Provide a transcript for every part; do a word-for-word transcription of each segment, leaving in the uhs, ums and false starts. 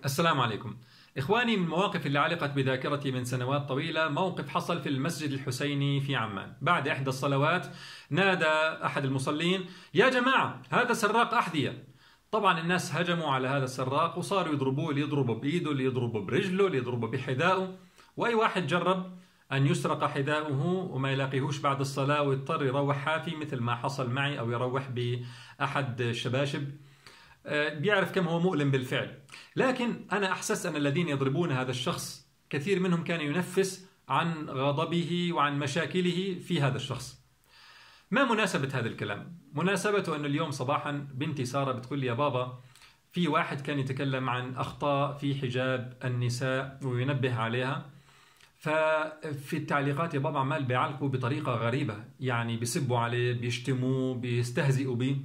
السلام عليكم. إخواني، من المواقف اللي علقت بذاكرتي من سنوات طويلة موقف حصل في المسجد الحسيني في عمان. بعد إحدى الصلوات نادى أحد المصلين: يا جماعة، هذا سراق أحذية. طبعا الناس هجموا على هذا السراق وصاروا يضربوه، اللي يضربوا بإيده، اللي يضربوا برجله، اللي يضربوا بحذائه، وأي واحد جرب أن يسرق حذاؤه وما يلاقيهوش بعد الصلاة ويضطر يروح حافي، مثل ما حصل معي، أو يروح بأحد الشباشب. بيعرف كم هو مؤلم بالفعل. لكن أنا أحسست أن الذين يضربون هذا الشخص كثير منهم كان ينفس عن غضبه وعن مشاكله في هذا الشخص. ما مناسبة هذا الكلام؟ مناسبته أن اليوم صباحا بنتي سارة بتقول لي: يا بابا، في واحد كان يتكلم عن أخطاء في حجاب النساء وينبه عليها، ففي التعليقات يا بابا عمال بيعلقوا بطريقة غريبة، يعني بيسبوا عليه، بيشتموه، بيستهزئوا به.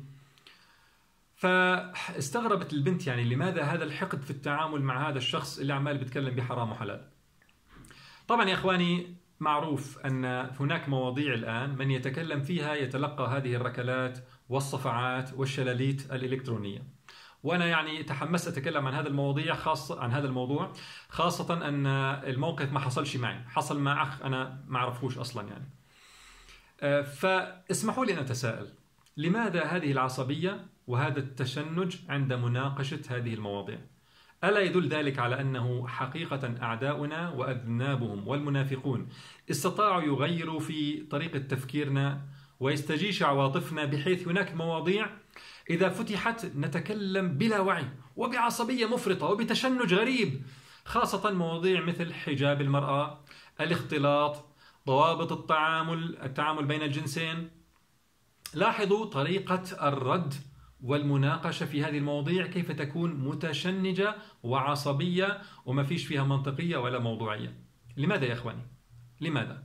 فاستغربت البنت، يعني لماذا هذا الحقد في التعامل مع هذا الشخص اللي عمال بيتكلم بحرام وحلال؟ طبعا يا إخواني، معروف أن هناك مواضيع الآن من يتكلم فيها يتلقى هذه الركلات والصفعات والشلاليت الإلكترونية. وأنا يعني تحمست أتكلم عن هذا المواضيع، خاصة عن هذا الموضوع، خاصة أن الموقف ما حصلش معي، حصل مع أخ أنا ما أعرفوش أصلا يعني. فاسمحوا لي أن أتساءل: لماذا هذه العصبية وهذا التشنج عند مناقشة هذه المواضيع؟ ألا يدل ذلك على أنه حقيقة أعداؤنا وأذنابهم والمنافقون استطاعوا يغيروا في طريقة تفكيرنا ويستجيش عواطفنا، بحيث هناك مواضيع إذا فتحت نتكلم بلا وعي وبعصبية مفرطة وبتشنج غريب، خاصة مواضيع مثل حجاب المرأة، الاختلاط، ضوابط التعامل التعامل بين الجنسين. لاحظوا طريقة الرد والمناقشة في هذه المواضيع كيف تكون متشنجة وعصبية وما فيش فيها منطقية ولا موضوعية. لماذا يا إخواني؟ لماذا؟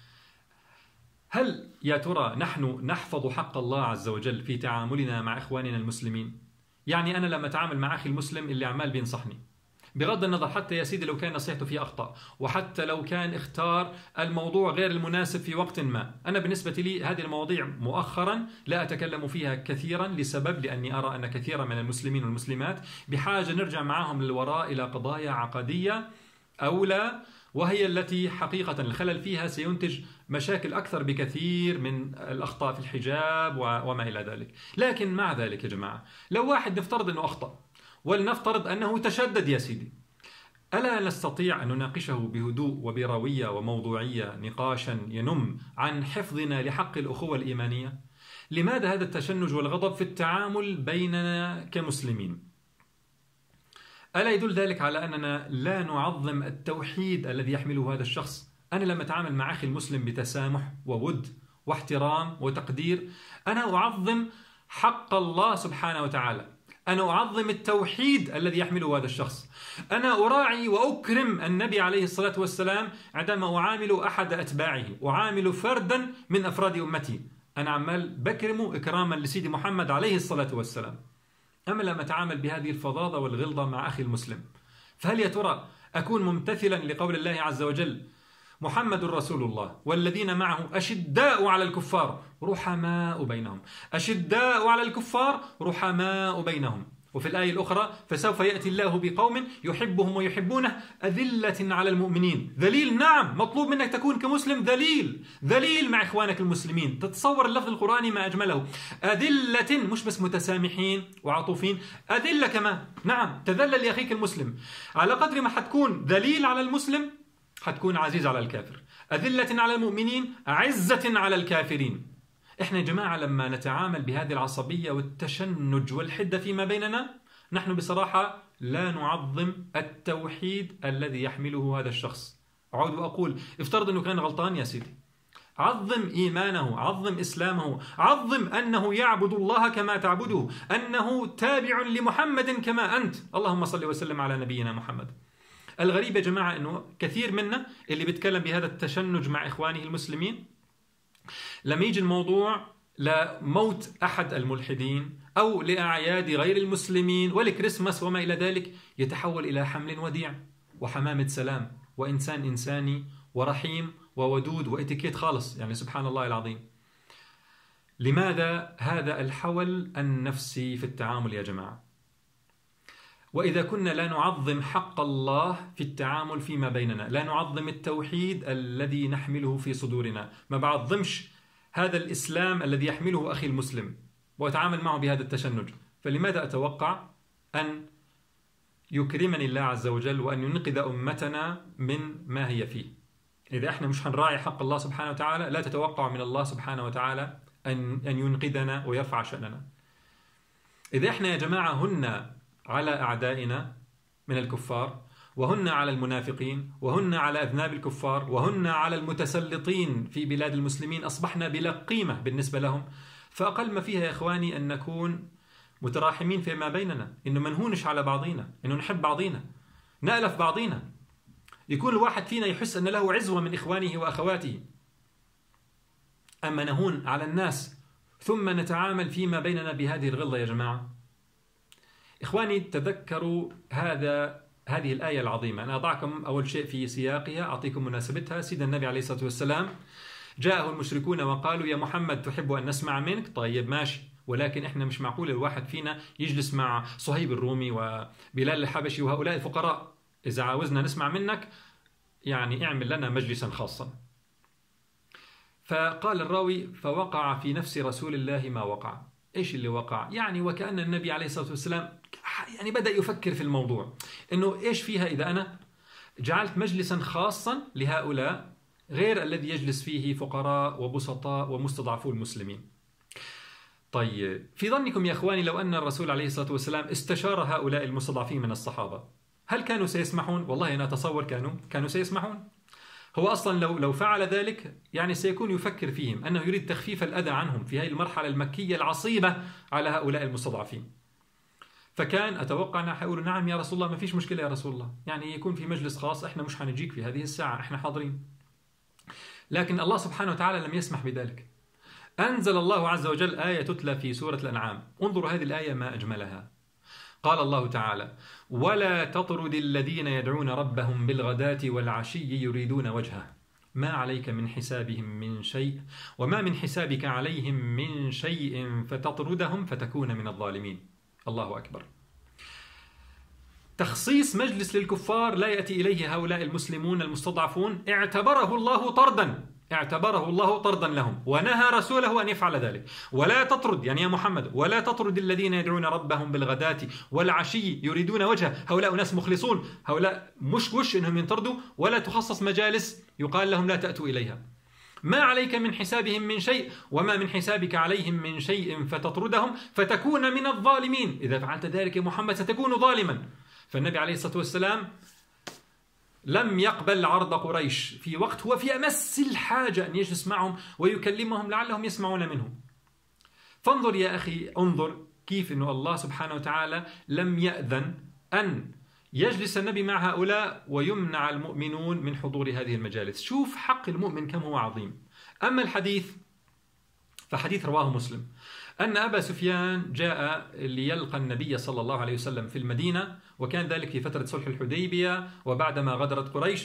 هل يا ترى نحن نحفظ حق الله عز وجل في تعاملنا مع إخواننا المسلمين؟ يعني أنا لما أتعامل مع أخي المسلم اللي عمال بينصحني، بغض النظر حتى يا سيدي لو كان نصيحته فيه أخطاء، وحتى لو كان اختار الموضوع غير المناسب في وقت ما، أنا بالنسبة لي هذه المواضيع مؤخرا لا أتكلم فيها كثيرا، لسبب لأني أرى أن كثيرا من المسلمين والمسلمات بحاجة نرجع معهم للوراء إلى قضايا عقدية أولى، وهي التي حقيقة الخلل فيها سينتج مشاكل أكثر بكثير من الأخطاء في الحجاب وما إلى ذلك. لكن مع ذلك يا جماعة، لو واحد نفترض أنه أخطأ، ولنفترض أنه تشدد يا سيدي، ألا نستطيع أن نناقشه بهدوء وبروية وموضوعية، نقاشا ينم عن حفظنا لحق الأخوة الإيمانية؟ لماذا هذا التشنج والغضب في التعامل بيننا كمسلمين؟ ألا يدل ذلك على أننا لا نعظم التوحيد الذي يحمله هذا الشخص؟ أنا لما أتعامل مع أخي المسلم بتسامح وود واحترام وتقدير، أنا أعظم حق الله سبحانه وتعالى، أنا أعظم التوحيد الذي يحمله هذا الشخص، أنا أراعي وأكرم النبي عليه الصلاة والسلام عندما أعامل أحد أتباعه، أعامل فردا من أفراد أمتي، أنا عمال بكرمه إكراما لسيدي محمد عليه الصلاة والسلام. أما لما أتعامل بهذه الفظاظة والغلظة مع أخي المسلم، فهل يا ترى أكون ممتثلا لقول الله عز وجل: محمد رسول الله والذين معه أشداء على الكفار رحماء بينهم، أشداء على الكفار رحماء بينهم. وفي الآية الأخرى: فسوف يأتي الله بقوم يحبهم ويحبونه أذلة على المؤمنين ذليل. نعم، مطلوب منك تكون كمسلم ذليل، ذليل مع إخوانك المسلمين. تتصور اللفظ القرآني ما أجمله، أذلة، مش بس متسامحين وعطوفين، أذلة كمان. نعم، تذلل لأخيك المسلم. على قدر ما حتكون ذليل على المسلم حتكون عزيز على الكافر، أذلة على المؤمنين عزة على الكافرين. إحنا يا جماعة لما نتعامل بهذه العصبية والتشنج والحدة فيما بيننا، نحن بصراحة لا نعظم التوحيد الذي يحمله هذا الشخص. أعود وأقول: افترض أنه كان غلطان يا سيدي، عظم إيمانه، عظم إسلامه، عظم أنه يعبد الله كما تعبده، أنه تابع لمحمد كما أنت. اللهم صل وسلم على نبينا محمد. الغريب يا جماعة أنه كثير منا اللي بيتكلم بهذا التشنج مع إخوانه المسلمين، لما يجي الموضوع لموت أحد الملحدين أو لأعياد غير المسلمين والكريسماس وما إلى ذلك، يتحول إلى حمل وديع وحمامة سلام وإنسان إنساني ورحيم وودود وإتيكيت خالص. يعني سبحان الله العظيم. لماذا هذا الحول النفسي في التعامل يا جماعة؟ وإذا كنا لا نعظم حق الله في التعامل فيما بيننا، لا نعظم التوحيد الذي نحمله في صدورنا، ما بعظمش هذا الإسلام الذي يحمله أخي المسلم وأتعامل معه بهذا التشنج، فلماذا أتوقع أن يكرمني الله عز وجل وأن ينقذ أمتنا من ما هي فيه؟ إذا إحنا مش هنراعي حق الله سبحانه وتعالى لا تتوقع من الله سبحانه وتعالى أن أن ينقذنا ويرفع شأننا. إذا إحنا يا جماعة هن على أعدائنا من الكفار، وهن على المنافقين، وهن على أذناب الكفار، وهن على المتسلطين في بلاد المسلمين، أصبحنا بلا قيمة بالنسبة لهم، فأقل ما فيها يا إخواني أن نكون متراحمين فيما بيننا، إنه ما نهونش على بعضينا، إنه نحب بعضينا، نألف بعضينا، يكون الواحد فينا يحس أن له عزوة من إخوانه وأخواته. أما نهون على الناس ثم نتعامل فيما بيننا بهذه الغلظة يا جماعة. إخواني تذكروا هذا هذه الآية العظيمة. أنا أضعكم أول شيء في سياقها، أعطيكم مناسبتها. سيدنا النبي عليه الصلاة والسلام جاءه المشركون وقالوا يا محمد تحب أن نسمع منك؟ طيب ماشي، ولكن إحنا مش معقول الواحد فينا يجلس مع صهيب الرومي وبلال الحبشي وهؤلاء الفقراء. إذا عاوزنا نسمع منك يعني اعمل لنا مجلسا خاصا. فقال الراوي فوقع في نفس رسول الله ما وقع. إيش اللي وقع؟ يعني وكأن النبي عليه الصلاة والسلام يعني بدأ يفكر في الموضوع، إنه إيش فيها إذا أنا جعلت مجلسا خاصا لهؤلاء غير الذي يجلس فيه فقراء وبسطاء ومستضعفو المسلمين. طيب في ظنكم يا أخواني لو أن الرسول عليه الصلاة والسلام استشار هؤلاء المستضعفين من الصحابة هل كانوا سيسمحون؟ والله أنا أتصور كانوا كانوا سيسمحون. هو أصلا لو لو فعل ذلك يعني سيكون يفكر فيهم أنه يريد تخفيف الأذى عنهم في هذه المرحلة المكية العصيبة على هؤلاء المستضعفين. فكان أتوقع أنه حيقول نعم يا رسول الله، ما فيش مشكلة يا رسول الله، يعني يكون في مجلس خاص، إحنا مش حنجيك في هذه الساعة، إحنا حاضرين. لكن الله سبحانه وتعالى لم يسمح بذلك. أنزل الله عز وجل آية تتلى في سورة الأنعام. انظروا هذه الآية ما أجملها. قال الله تعالى ولا تطرد الذين يدعون ربهم بالغداة والعشي يريدون وجهه ما عليك من حسابهم من شيء وما من حسابك عليهم من شيء فتطردهم فتكون من الظالمين. الله أكبر. تخصيص مجلس للكفار لا يأتي إليه هؤلاء المسلمون المستضعفون اعتبره الله طردا، اعتبره الله طردا لهم ونهى رسوله أن يفعل ذلك. ولا تطرد يعني يا محمد ولا تطرد الذين يدعون ربهم بالغداة والعشي يريدون وجهه. هؤلاء ناس مخلصون، هؤلاء مش وش إنهم ينطردوا، ولا تخصص مجالس يقال لهم لا تأتوا إليها. ما عليك من حسابهم من شيء وما من حسابك عليهم من شيء فتطردهم فتكون من الظالمين. إذا فعلت ذلك يا محمد ستكون ظالما. فالنبي عليه الصلاة والسلام لم يقبل عرض قريش في وقت هو في أمس الحاجة أن يجلس معهم ويكلمهم لعلهم يسمعون منه. فانظر يا أخي، انظر كيف أن الله سبحانه وتعالى لم يأذن أن يجلس النبي مع هؤلاء ويمنع المؤمنون من حضور هذه المجالس. شوف حق المؤمن كم هو عظيم. أما الحديث فحديث رواه مسلم أن أبا سفيان جاء ليلقى النبي صلى الله عليه وسلم في المدينة، وكان ذلك في فترة صلح الحديبية وبعدما غدرت قريش.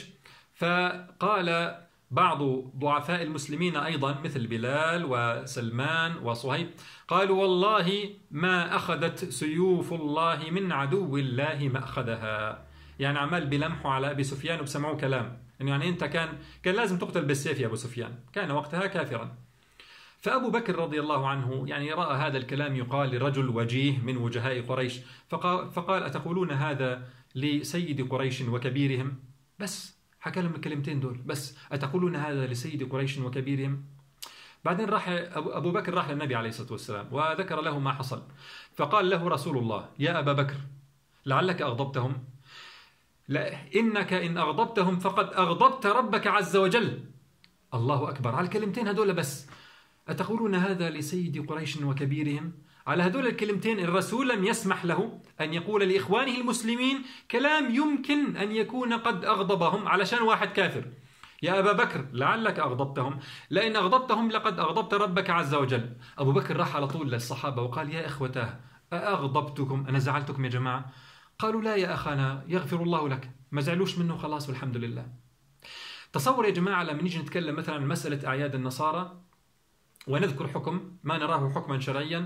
فقال بعض ضعفاء المسلمين أيضا مثل بلال وسلمان وصهيب قالوا والله ما أخذت سيوف الله من عدو الله ما أخذها. يعني عمال بلمحوا على أبي سفيان وبسمعوا كلام إنه يعني أنت كان كان لازم تقتل بالسيف يا أبو سفيان، كان وقتها كافرا. فأبو بكر رضي الله عنه يعني رأى هذا الكلام يقال لرجل وجيه من وجهاء قريش، فقال, فقال أتقولون هذا لسيد قريش وكبيرهم؟ بس حكى لهم الكلمتين دول بس، أتقولون هذا لسيد قريش وكبيرهم؟ بعدين راح أبو بكر راح للنبي عليه الصلاة والسلام وذكر له ما حصل. فقال له رسول الله يا أبا بكر لعلك أغضبتهم، لا إنك إن أغضبتهم فقد أغضبت ربك عز وجل. الله أكبر. على الكلمتين هدول بس، أتقولون هذا لسيد قريش وكبيرهم؟ على هذول الكلمتين الرسول لم يسمح له أن يقول لإخوانه المسلمين كلام يمكن أن يكون قد أغضبهم علشان واحد كافر. يا أبا بكر لعلك أغضبتهم، لئن أغضبتهم لقد أغضبت ربك عز وجل. أبو بكر راح على طول للصحابة وقال يا إخوته أغضبتكم، أنا زعلتكم يا جماعة؟ قالوا لا يا أخانا يغفر الله لك، ما زعلوش منه خلاص والحمد لله. تصور يا جماعة لما نيجي نتكلم مثلا عن مسألة أعياد النصارى ونذكر حكم ما نراه حكما شرعيا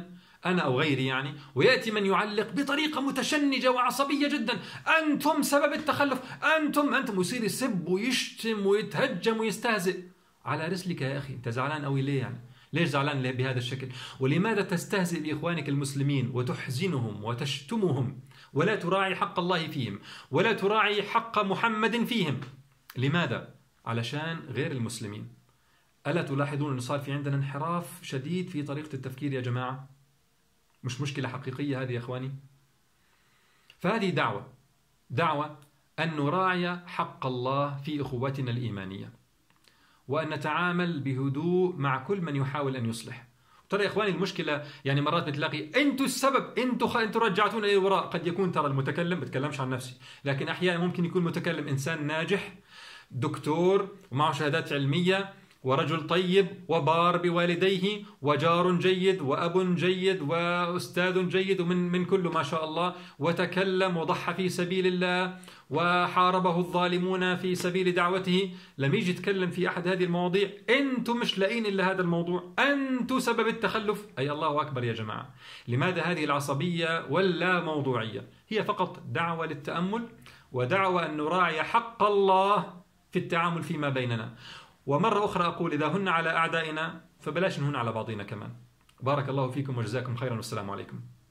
أنا أو غيري يعني، ويأتي من يعلق بطريقة متشنجة وعصبية جدا: أنتم سبب التخلف، أنتم أنتم، ويصير يسب ويشتم ويتهجم ويستهزئ. على رسلك يا أخي، أنت زعلان أوي ليه يعني؟ ليش زعلان بهذا الشكل؟ ولماذا تستهزئ بإخوانك المسلمين وتحزنهم وتشتمهم ولا تراعي حق الله فيهم ولا تراعي حق محمد فيهم؟ لماذا؟ علشان غير المسلمين. ألا تلاحظون أن صار في عندنا انحراف شديد في طريقة التفكير يا جماعة؟ مش مشكلة حقيقية هذه يا إخواني؟ فهذه دعوة دعوة أن نراعي حق الله في أخوتنا الإيمانية، وأن نتعامل بهدوء مع كل من يحاول أن يصلح. ترى يا إخواني المشكلة يعني مرات بتلاقي أنتوا السبب، أنتوا خ... أنتوا رجعتونا إلى الوراء. قد يكون ترى المتكلم، بتكلمش عن نفسي، لكن أحيانا ممكن يكون متكلم إنسان ناجح، دكتور ومعه شهادات علمية، ورجل طيب وبار بوالديه، وجار جيد وأب جيد وأستاذ جيد، ومن من كله ما شاء الله، وتكلم وضحى في سبيل الله وحاربه الظالمون في سبيل دعوته. لم يجي يتكلم في أحد هذه المواضيع: أنتم مش لاقين إلا هذا الموضوع، أنتم سبب التخلف. أي الله أكبر يا جماعة، لماذا هذه العصبية واللا موضوعية؟ هي فقط دعوة للتأمل، ودعوة أن نراعي حق الله في التعامل فيما بيننا. ومرة أخرى أقول: إذا هن على أعدائنا فبلاش نهن على بعضنا كمان. بارك الله فيكم وجزاكم خيرا، والسلام عليكم.